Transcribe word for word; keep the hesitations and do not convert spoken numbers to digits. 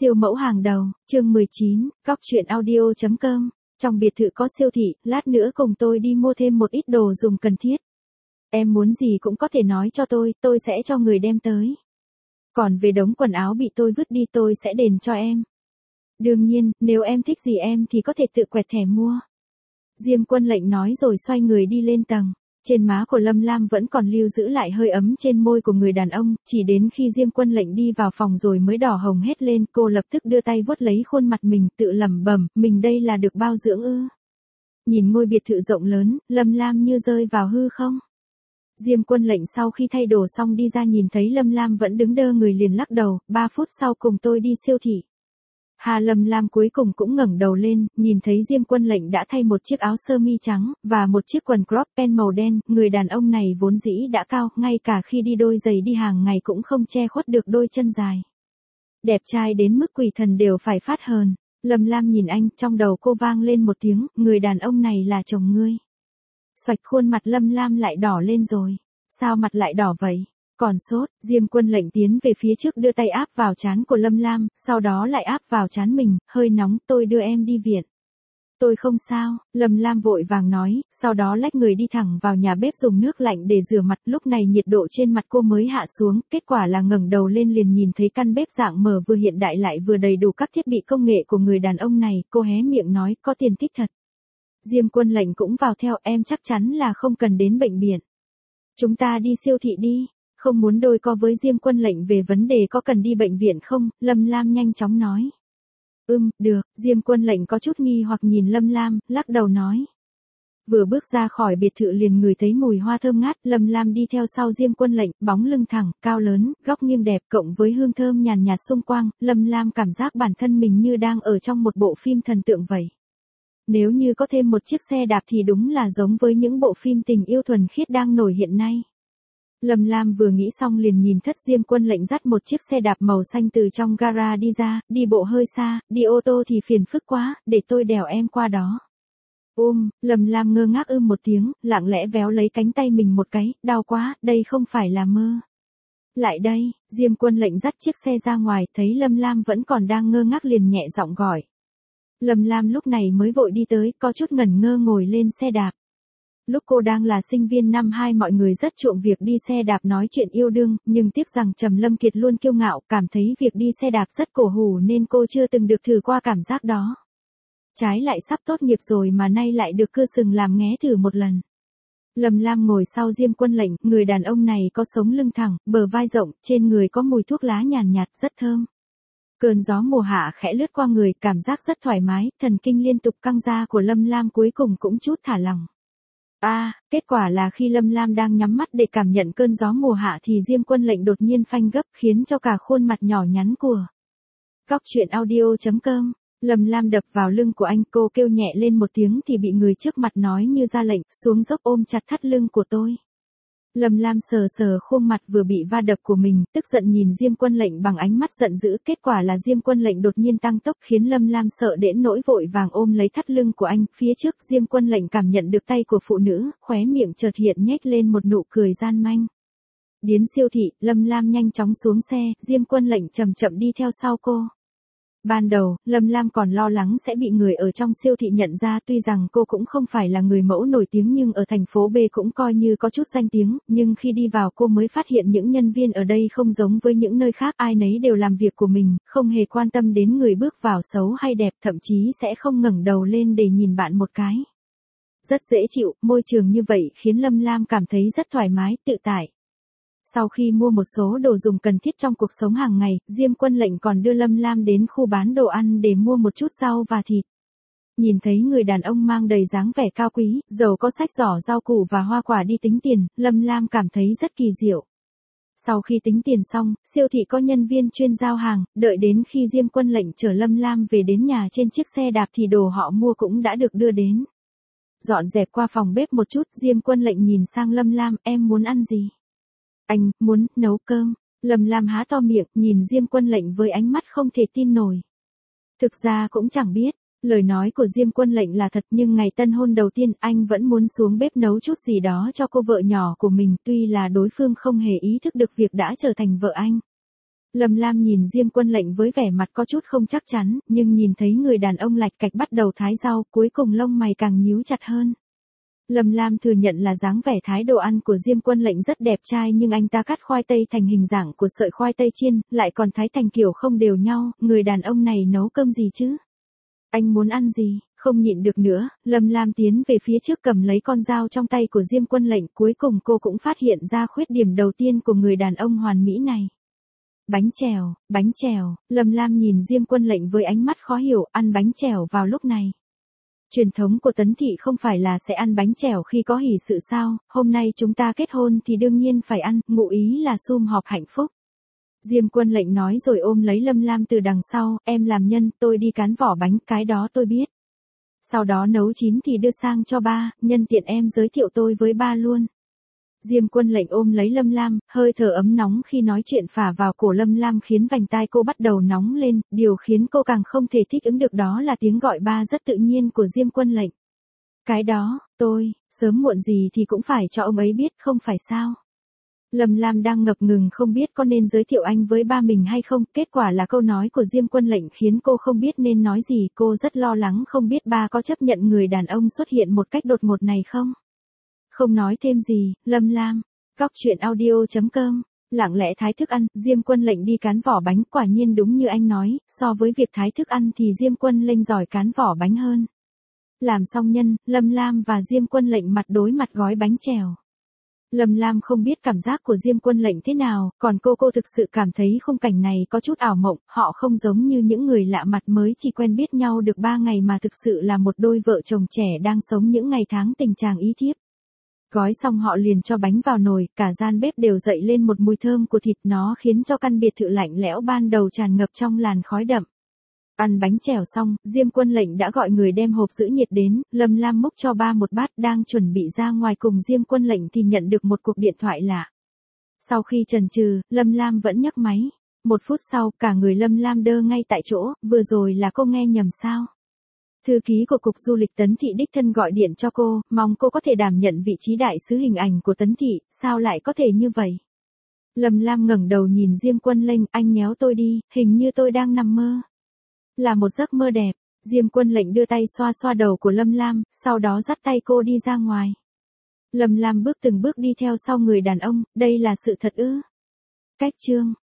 Siêu mẫu hàng đầu, chương mười chín, góc truyện audio chấm com. Trong biệt thự có siêu thị, lát nữa cùng tôi đi mua thêm một ít đồ dùng cần thiết. Em muốn gì cũng có thể nói cho tôi, tôi sẽ cho người đem tới. Còn về đống quần áo bị tôi vứt đi tôi sẽ đền cho em. Đương nhiên, nếu em thích gì em thì có thể tự quẹt thẻ mua. Diêm Quân Lệnh nói rồi xoay người đi lên tầng. Trên má của Lâm Lam vẫn còn lưu giữ lại hơi ấm trên môi của người đàn ông, chỉ đến khi Diêm Quân Lệnh đi vào phòng rồi mới đỏ hồng hết lên, cô lập tức đưa tay vuốt lấy khuôn mặt mình, tự lẩm bẩm, mình đây là được bao dưỡng ư? Nhìn ngôi biệt thự rộng lớn, Lâm Lam như rơi vào hư không. Diêm Quân Lệnh sau khi thay đồ xong đi ra nhìn thấy Lâm Lam vẫn đứng đơ người liền lắc đầu, ba phút sau cùng tôi đi siêu thị. Hà Lâm Lam cuối cùng cũng ngẩng đầu lên, nhìn thấy Diêm Quân Lệnh đã thay một chiếc áo sơ mi trắng, và một chiếc quần crop pen màu đen, người đàn ông này vốn dĩ đã cao, ngay cả khi đi đôi giày đi hàng ngày cũng không che khuất được đôi chân dài. Đẹp trai đến mức quỷ thần đều phải phát hờn. Lâm Lam nhìn anh, trong đầu cô vang lên một tiếng, người đàn ông này là chồng ngươi. Xoạch, khuôn mặt Lâm Lam lại đỏ lên rồi. Sao mặt lại đỏ vậy? Còn sốt, Diêm Quân Lệnh tiến về phía trước đưa tay áp vào trán của Lâm Lam, sau đó lại áp vào trán mình, hơi nóng, tôi đưa em đi viện. Tôi không sao, Lâm Lam vội vàng nói, sau đó lách người đi thẳng vào nhà bếp dùng nước lạnh để rửa mặt, lúc này nhiệt độ trên mặt cô mới hạ xuống, kết quả là ngẩng đầu lên liền nhìn thấy căn bếp dạng mở vừa hiện đại lại vừa đầy đủ các thiết bị công nghệ của người đàn ông này, cô hé miệng nói, có tiền tích thật. Diêm Quân Lệnh cũng vào theo, em chắc chắn là không cần đến bệnh viện. Chúng ta đi siêu thị đi. Không muốn đôi co với Diêm Quân Lệnh về vấn đề có cần đi bệnh viện không, Lâm Lam nhanh chóng nói. Ừm, được, Diêm Quân Lệnh có chút nghi hoặc nhìn Lâm Lam, lắc đầu nói. Vừa bước ra khỏi biệt thự liền ngửi thấy mùi hoa thơm ngát, Lâm Lam đi theo sau Diêm Quân Lệnh, bóng lưng thẳng, cao lớn, góc nghiêng đẹp cộng với hương thơm nhàn nhạt xung quanh, Lâm Lam cảm giác bản thân mình như đang ở trong một bộ phim thần tượng vậy. Nếu như có thêm một chiếc xe đạp thì đúng là giống với những bộ phim tình yêu thuần khiết đang nổi hiện nay. Lâm Lam vừa nghĩ xong liền nhìn thất Diêm Quân Lệnh dắt một chiếc xe đạp màu xanh từ trong gara đi ra, đi bộ hơi xa, đi ô tô thì phiền phức quá, để tôi đèo em qua đó. Ôm, Lâm Lam ngơ ngác ưm một tiếng, lặng lẽ véo lấy cánh tay mình một cái, đau quá, đây không phải là mơ. Lại đây, Diêm Quân Lệnh dắt chiếc xe ra ngoài, thấy Lâm Lam vẫn còn đang ngơ ngác liền nhẹ giọng gọi. Lâm Lam lúc này mới vội đi tới, có chút ngẩn ngơ ngồi lên xe đạp. Lúc cô đang là sinh viên năm hai mọi người rất chuộng việc đi xe đạp nói chuyện yêu đương, nhưng tiếc rằng Trầm Lâm Kiệt luôn kiêu ngạo, cảm thấy việc đi xe đạp rất cổ hủ nên cô chưa từng được thử qua cảm giác đó. Trái lại sắp tốt nghiệp rồi mà nay lại được cưa sừng làm nghé thử một lần. Lâm Lam ngồi sau Diêm Quân Lệnh, người đàn ông này có sống lưng thẳng, bờ vai rộng, trên người có mùi thuốc lá nhàn nhạt, rất thơm. Cơn gió mùa hạ khẽ lướt qua người, cảm giác rất thoải mái, thần kinh liên tục căng ra của Lâm Lam cuối cùng cũng chút thả lỏng. A, à, kết quả là khi Lâm Lam đang nhắm mắt để cảm nhận cơn gió mùa hạ thì Diêm Quân Lệnh đột nhiên phanh gấp khiến cho cả khuôn mặt nhỏ nhắn của góc truyện audio chấm com. Lâm Lam đập vào lưng của anh, cô kêu nhẹ lên một tiếng thì bị người trước mặt nói như ra lệnh, xuống dốc ôm chặt thắt lưng của tôi. Lâm Lam sờ sờ khuôn mặt vừa bị va đập của mình, tức giận nhìn Diêm Quân Lệnh bằng ánh mắt giận dữ, kết quả là Diêm Quân Lệnh đột nhiên tăng tốc khiến Lâm Lam sợ đến nỗi vội vàng ôm lấy thắt lưng của anh, phía trước Diêm Quân Lệnh cảm nhận được tay của phụ nữ, khóe miệng chợt hiện nhếch lên một nụ cười gian manh. Đến siêu thị, Lâm Lam nhanh chóng xuống xe, Diêm Quân Lệnh chậm chậm đi theo sau cô. Ban đầu, Lâm Lam còn lo lắng sẽ bị người ở trong siêu thị nhận ra, tuy rằng cô cũng không phải là người mẫu nổi tiếng nhưng ở thành phố B cũng coi như có chút danh tiếng, nhưng khi đi vào cô mới phát hiện những nhân viên ở đây không giống với những nơi khác, ai nấy đều làm việc của mình, không hề quan tâm đến người bước vào xấu hay đẹp, thậm chí sẽ không ngẩng đầu lên để nhìn bạn một cái. Rất dễ chịu, môi trường như vậy khiến Lâm Lam cảm thấy rất thoải mái, tự tại. Sau khi mua một số đồ dùng cần thiết trong cuộc sống hàng ngày, Diêm Quân Lệnh còn đưa Lâm Lam đến khu bán đồ ăn để mua một chút rau và thịt. Nhìn thấy người đàn ông mang đầy dáng vẻ cao quý, giàu có xách giỏ rau củ và hoa quả đi tính tiền, Lâm Lam cảm thấy rất kỳ diệu. Sau khi tính tiền xong, siêu thị có nhân viên chuyên giao hàng, đợi đến khi Diêm Quân Lệnh chở Lâm Lam về đến nhà trên chiếc xe đạp thì đồ họ mua cũng đã được đưa đến. Dọn dẹp qua phòng bếp một chút, Diêm Quân Lệnh nhìn sang Lâm Lam, em muốn ăn gì? Anh, muốn, nấu cơm. Lâm Lam há to miệng, nhìn Diêm Quân Lệnh với ánh mắt không thể tin nổi. Thực ra cũng chẳng biết, lời nói của Diêm Quân Lệnh là thật nhưng ngày tân hôn đầu tiên anh vẫn muốn xuống bếp nấu chút gì đó cho cô vợ nhỏ của mình, tuy là đối phương không hề ý thức được việc đã trở thành vợ anh. Lâm Lam nhìn Diêm Quân Lệnh với vẻ mặt có chút không chắc chắn, nhưng nhìn thấy người đàn ông lạch cạch bắt đầu thái rau, cuối cùng lông mày càng nhíu chặt hơn. Lâm Lam thừa nhận là dáng vẻ thái độ ăn của Diêm Quân Lệnh rất đẹp trai, nhưng anh ta cắt khoai tây thành hình dạng của sợi khoai tây chiên, lại còn thái thành kiểu không đều nhau, người đàn ông này nấu cơm gì chứ? Anh muốn ăn gì? Không nhịn được nữa, Lâm Lam tiến về phía trước cầm lấy con dao trong tay của Diêm Quân Lệnh, cuối cùng cô cũng phát hiện ra khuyết điểm đầu tiên của người đàn ông hoàn mỹ này. Bánh chèo, bánh chèo, Lâm Lam nhìn Diêm Quân Lệnh với ánh mắt khó hiểu, ăn bánh chèo vào lúc này. Truyền thống của Tấn Thị không phải là sẽ ăn bánh chèo khi có hỷ sự sao, hôm nay chúng ta kết hôn thì đương nhiên phải ăn, ngụ ý là sum họp hạnh phúc. Diêm Quân Lệnh nói rồi ôm lấy Lâm Lam từ đằng sau, em làm nhân, tôi đi cán vỏ bánh, cái đó tôi biết. Sau đó nấu chín thì đưa sang cho ba, nhân tiện em giới thiệu tôi với ba luôn. Diêm Quân Lệnh ôm lấy Lâm Lam, hơi thở ấm nóng khi nói chuyện phả vào cổ Lâm Lam khiến vành tai cô bắt đầu nóng lên, điều khiến cô càng không thể thích ứng được đó là tiếng gọi ba rất tự nhiên của Diêm Quân Lệnh. Cái đó, tôi, sớm muộn gì thì cũng phải cho ông ấy biết, không phải sao? Lâm Lam đang ngập ngừng không biết có nên giới thiệu anh với ba mình hay không, kết quả là câu nói của Diêm Quân Lệnh khiến cô không biết nên nói gì, cô rất lo lắng không biết ba có chấp nhận người đàn ông xuất hiện một cách đột ngột này không. Không nói thêm gì, Lâm Lam, góc truyện audio chấm com, lặng lẽ thái thức ăn, Diêm Quân Lệnh đi cán vỏ bánh, quả nhiên đúng như anh nói, so với việc thái thức ăn thì Diêm Quân Lệnh giỏi cán vỏ bánh hơn. Làm xong nhân, Lâm Lam và Diêm Quân Lệnh mặt đối mặt gói bánh chèo. Lâm Lam không biết cảm giác của Diêm Quân Lệnh thế nào, còn cô cô thực sự cảm thấy khung cảnh này có chút ảo mộng, họ không giống như những người lạ mặt mới chỉ quen biết nhau được ba ngày mà thực sự là một đôi vợ chồng trẻ đang sống những ngày tháng tình chàng ý thiếp. Gói xong họ liền cho bánh vào nồi, cả gian bếp đều dậy lên một mùi thơm của thịt, nó khiến cho căn biệt thự lạnh lẽo ban đầu tràn ngập trong làn khói đậm. Ăn bánh chèo xong, Diêm Quân Lệnh đã gọi người đem hộp giữ nhiệt đến, Lâm Lam múc cho ba một bát, đang chuẩn bị ra ngoài cùng Diêm Quân Lệnh thì nhận được một cuộc điện thoại lạ. Sau khi chần chừ, Lâm Lam vẫn nhấc máy. Một phút sau, cả người Lâm Lam đơ ngay tại chỗ, vừa rồi là cô nghe nhầm sao? Thư ký của Cục Du lịch Tấn Thị đích thân gọi điện cho cô, mong cô có thể đảm nhận vị trí đại sứ hình ảnh của Tấn Thị, sao lại có thể như vậy? Lâm Lam ngẩng đầu nhìn Diêm Quân Lệnh, anh nhéo tôi đi, hình như tôi đang nằm mơ. Là một giấc mơ đẹp, Diêm Quân Lệnh đưa tay xoa xoa đầu của Lâm Lam, sau đó dắt tay cô đi ra ngoài. Lâm Lam bước từng bước đi theo sau người đàn ông, đây là sự thật ư? Cách chương